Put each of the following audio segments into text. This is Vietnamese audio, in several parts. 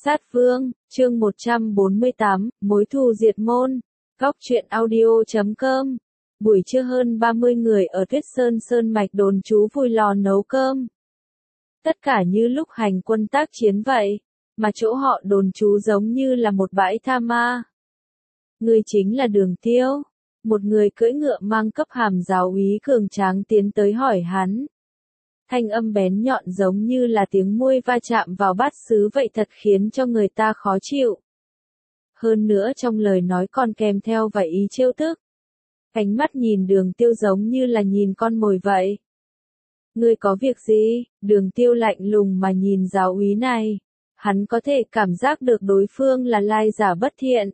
Sát Vương, chương 148, mối thù diệt môn. Góc truyện audio.com. Buổi trưa hơn 30 người ở Tuyết Sơn Sơn Mạch đồn trú vùi lò nấu cơm. Tất cả như lúc hành quân tác chiến vậy, mà chỗ họ đồn trú giống như là một bãi tha ma. Người chính là Đường Tiêu. Một người cưỡi ngựa mang cấp hàm giáo úy cường tráng tiến tới hỏi hắn. Thanh âm bén nhọn giống như là tiếng muôi va chạm vào bát sứ vậy, thật khiến cho người ta khó chịu. Hơn nữa trong lời nói còn kèm theo vài ý trêu tức. Ánh mắt nhìn Đường Tiêu giống như là nhìn con mồi vậy. Ngươi có việc gì? Đường Tiêu lạnh lùng mà nhìn giáo úy này. Hắn có thể cảm giác được đối phương là lai giả bất thiện.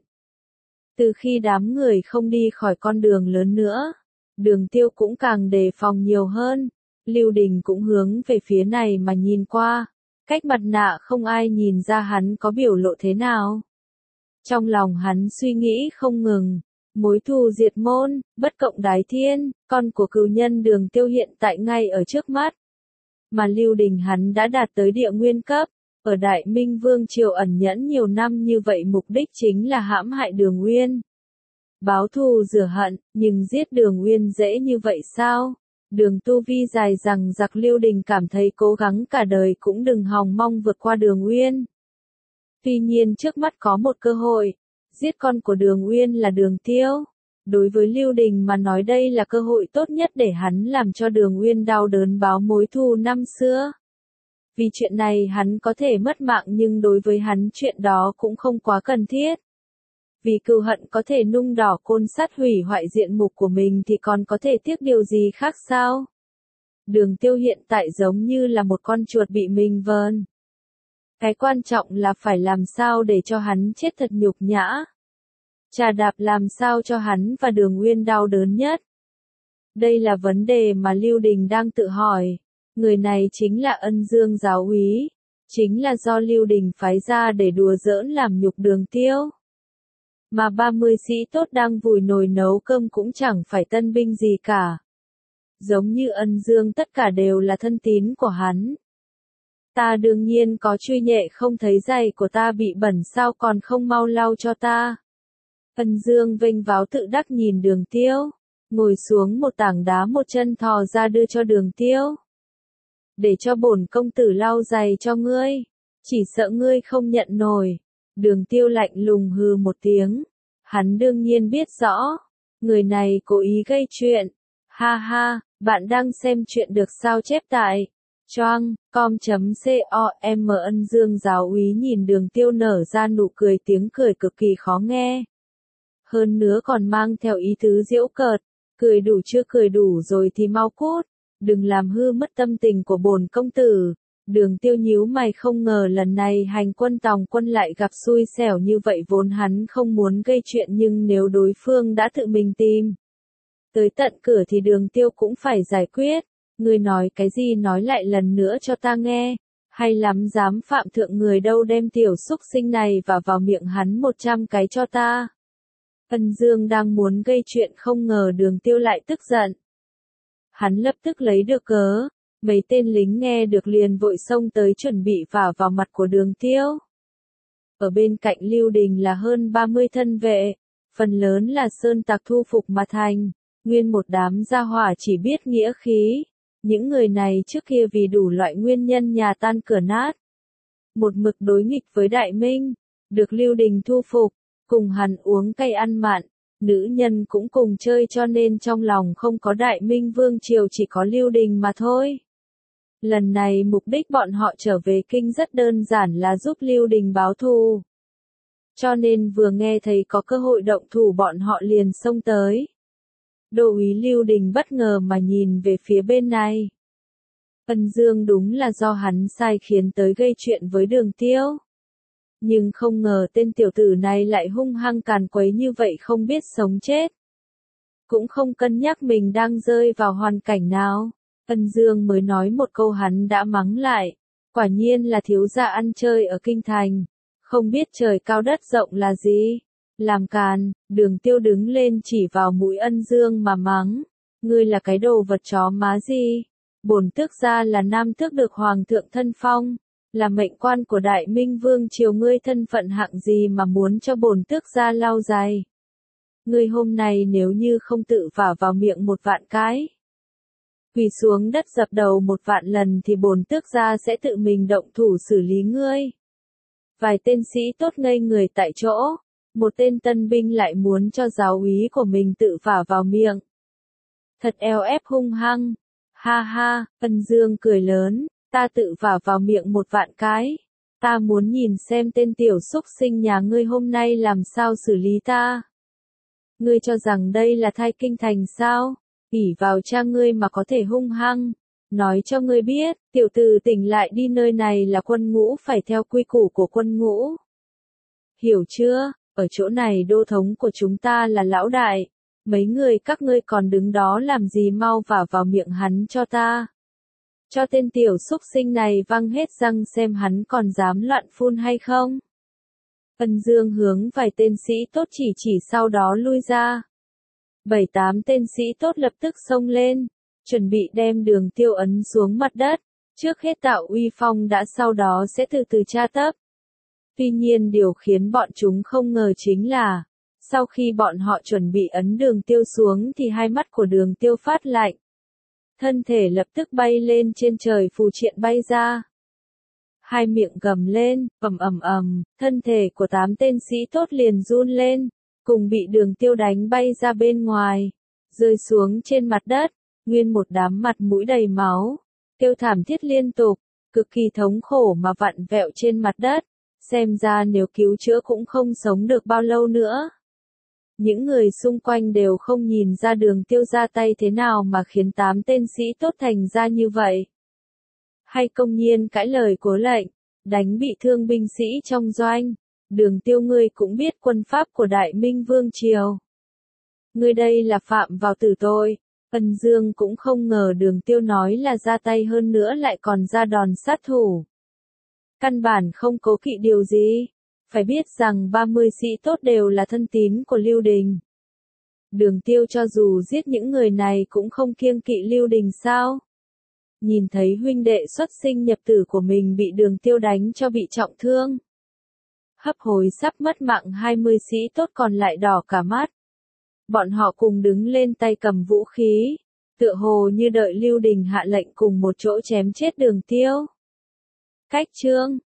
Từ khi đám người không đi khỏi con đường lớn nữa, Đường Tiêu cũng càng đề phòng nhiều hơn. Lưu Đình cũng hướng về phía này mà nhìn qua, cách mặt nạ không ai nhìn ra hắn có biểu lộ thế nào. Trong lòng hắn suy nghĩ không ngừng, mối thù diệt môn, bất cộng đái thiên, con của cừu nhân Đường Tiêu hiện tại ngay ở trước mắt. Mà Lưu Đình hắn đã đạt tới địa nguyên cấp, ở Đại Minh Vương triều ẩn nhẫn nhiều năm như vậy, mục đích chính là hãm hại Đường Uyên. Báo thù rửa hận, nhưng giết Đường Uyên dễ như vậy sao? Đường tu vi dài rằng giặc, Lưu Đình cảm thấy cố gắng cả đời cũng đừng hòng mong vượt qua Đường Uyên. Tuy nhiên trước mắt có một cơ hội, giết con của Đường Uyên là Đường Tiêu. Đối với Lưu Đình mà nói đây là cơ hội tốt nhất để hắn làm cho Đường Uyên đau đớn báo mối thù năm xưa. Vì chuyện này hắn có thể mất mạng, nhưng đối với hắn chuyện đó cũng không quá cần thiết. Vì cừu hận có thể nung đỏ côn sắt hủy hoại diện mục của mình thì còn có thể tiếc điều gì khác sao? Đường Tiêu hiện tại giống như là một con chuột bị mình vờn. Cái quan trọng là phải làm sao để cho hắn chết thật nhục nhã. Trà đạp làm sao cho hắn và Đường Uyên đau đớn nhất. Đây là vấn đề mà Lưu Đình đang tự hỏi. Người này chính là Ân Dương giáo úy, chính là do Lưu Đình phái ra để đùa giỡn làm nhục Đường Tiêu. Mà 30 sĩ tốt đang vùi nồi nấu cơm cũng chẳng phải tân binh gì cả. Giống như Ân Dương tất cả đều là thân tín của hắn. Ta đương nhiên có truy nhệ, không thấy giày của ta bị bẩn sao còn không mau lau cho ta. Ân Dương vênh váo tự đắc nhìn Đường Tiêu, ngồi xuống một tảng đá, một chân thò ra đưa cho Đường Tiêu. Để cho bổn công tử lau giày cho ngươi, chỉ sợ ngươi không nhận nổi. Đường Tiêu lạnh lùng hừ một tiếng. Hắn đương nhiên biết rõ, người này cố ý gây chuyện. Ha ha, bạn đang xem chuyện được sao chép tại choang.com. Ân Dương giáo úy nhìn Đường Tiêu nở ra nụ cười, tiếng cười cực kỳ khó nghe. Hơn nữa còn mang theo ý tứ giễu cợt, cười đủ chưa, cười đủ rồi thì mau cút, đừng làm hư mất tâm tình của bổn công tử. Đường Tiêu nhíu mày, không ngờ lần này hành quân tòng quân lại gặp xui xẻo như vậy, vốn hắn không muốn gây chuyện nhưng nếu đối phương đã tự mình tìm tới tận cửa thì Đường Tiêu cũng phải giải quyết. Ngươi nói cái gì, nói lại lần nữa cho ta nghe. Hay lắm, dám phạm thượng người đâu, đem tiểu xúc sinh này vào miệng hắn 100 cái cho ta. Ân Dương đang muốn gây chuyện, không ngờ Đường Tiêu lại tức giận. Hắn lập tức lấy được cớ. Mấy tên lính nghe được liền vội xông tới chuẩn bị vả vào mặt của Đường Tiêu. Ở bên cạnh Lưu Đình là hơn 30 thân vệ, phần lớn là sơn tặc thu phục mà thành, nguyên một đám gia hỏa chỉ biết nghĩa khí. Những người này trước kia vì đủ loại nguyên nhân nhà tan cửa nát, một mực đối nghịch với Đại Minh, được Lưu Đình thu phục, cùng hắn uống cay ăn mặn. Nữ nhân cũng cùng chơi, cho nên trong lòng không có Đại Minh Vương triều, chỉ có Lưu Đình mà thôi. Lần này mục đích bọn họ trở về kinh rất đơn giản là giúp Lưu Đình báo thù. Cho nên vừa nghe thấy có cơ hội động thủ bọn họ liền xông tới. Đô úy Lưu Đình bất ngờ mà nhìn về phía bên này. Ân Dương đúng là do hắn sai khiến tới gây chuyện với Đường Tiêu. Nhưng không ngờ tên tiểu tử này lại hung hăng càn quấy như vậy, không biết sống chết. Cũng không cân nhắc mình đang rơi vào hoàn cảnh nào. Ân Dương mới nói một câu hắn đã mắng lại. Quả nhiên là thiếu gia ăn chơi ở kinh thành, không biết trời cao đất rộng là gì. Làm càn. Đường Tiêu đứng lên chỉ vào mũi Ân Dương mà mắng. Ngươi là cái đồ vật chó má gì? Bổn tước gia là nam tước được hoàng thượng thân phong, là mệnh quan của Đại Minh Vương triều, ngươi thân phận hạng gì mà muốn cho bổn tước gia lau giày? Ngươi hôm nay nếu như không tự vả vào miệng một vạn cái, quỳ xuống đất dập đầu một vạn lần thì bổn tước gia sẽ tự mình động thủ xử lý ngươi. Vài tên sĩ tốt ngây người tại chỗ, một tên tân binh lại muốn cho giáo úy của mình tự vả vào miệng. Thật eo ép hung hăng. Ha ha, Ân Dương cười lớn, ta tự vả vào miệng một vạn cái. Ta muốn nhìn xem tên tiểu xúc sinh nhà ngươi hôm nay làm sao xử lý ta. Ngươi cho rằng đây là Thai Kinh Thành sao? ỷ vào cha ngươi mà có thể hung hăng. Nói cho ngươi biết, tiểu tử tỉnh lại đi, nơi này là quân ngũ, phải theo quy củ của quân ngũ. Hiểu chưa? Ở chỗ này đô thống của chúng ta là lão đại. Mấy người các ngươi còn đứng đó làm gì, mau vả vào miệng hắn cho ta. Cho tên tiểu xúc sinh này văng hết răng xem hắn còn dám loạn phun hay không. Ân Dương hướng vài tên sĩ tốt chỉ sau đó lui ra. 7-8 tên sĩ tốt lập tức xông lên, chuẩn bị đem Đường Tiêu ấn xuống mặt đất, trước hết tạo uy phong đã, sau đó sẽ từ từ tra tấp. Tuy nhiên điều khiến bọn chúng không ngờ chính là, sau khi bọn họ chuẩn bị ấn Đường Tiêu xuống thì hai mắt của Đường Tiêu phát lạnh. Thân thể lập tức bay lên trên trời, phù triện bay ra. Hai miệng gầm lên, thân thể của 8 tên sĩ tốt liền run lên, cùng bị Đường Tiêu đánh bay ra bên ngoài, rơi xuống trên mặt đất, nguyên một đám mặt mũi đầy máu, kêu thảm thiết liên tục, cực kỳ thống khổ mà vặn vẹo trên mặt đất, xem ra nếu cứu chữa cũng không sống được bao lâu nữa. Những người xung quanh đều không nhìn ra Đường Tiêu ra tay thế nào mà khiến 8 tên sĩ tốt thành ra như vậy. Hay công nhiên cãi lời cố lệnh, đánh bị thương binh sĩ trong doanh. Đường Tiêu, ngươi cũng biết quân pháp của Đại Minh Vương triều. Ngươi đây là phạm vào tử tội. Ân Dương cũng không ngờ Đường Tiêu nói là ra tay, hơn nữa lại còn ra đòn sát thủ. Căn bản không cố kỵ điều gì. Phải biết rằng 30 sĩ tốt đều là thân tín của Lưu Đình. Đường Tiêu cho dù giết những người này cũng không kiêng kỵ Lưu Đình sao? Nhìn thấy huynh đệ xuất sinh nhập tử của mình bị Đường Tiêu đánh cho bị trọng thương. Hấp hối sắp mất mạng, 20 sĩ tốt còn lại đỏ cả mắt. Bọn họ cùng đứng lên, tay cầm vũ khí, tựa hồ như đợi Lưu Đình hạ lệnh cùng một chỗ chém chết Đường Tiêu. Cách chương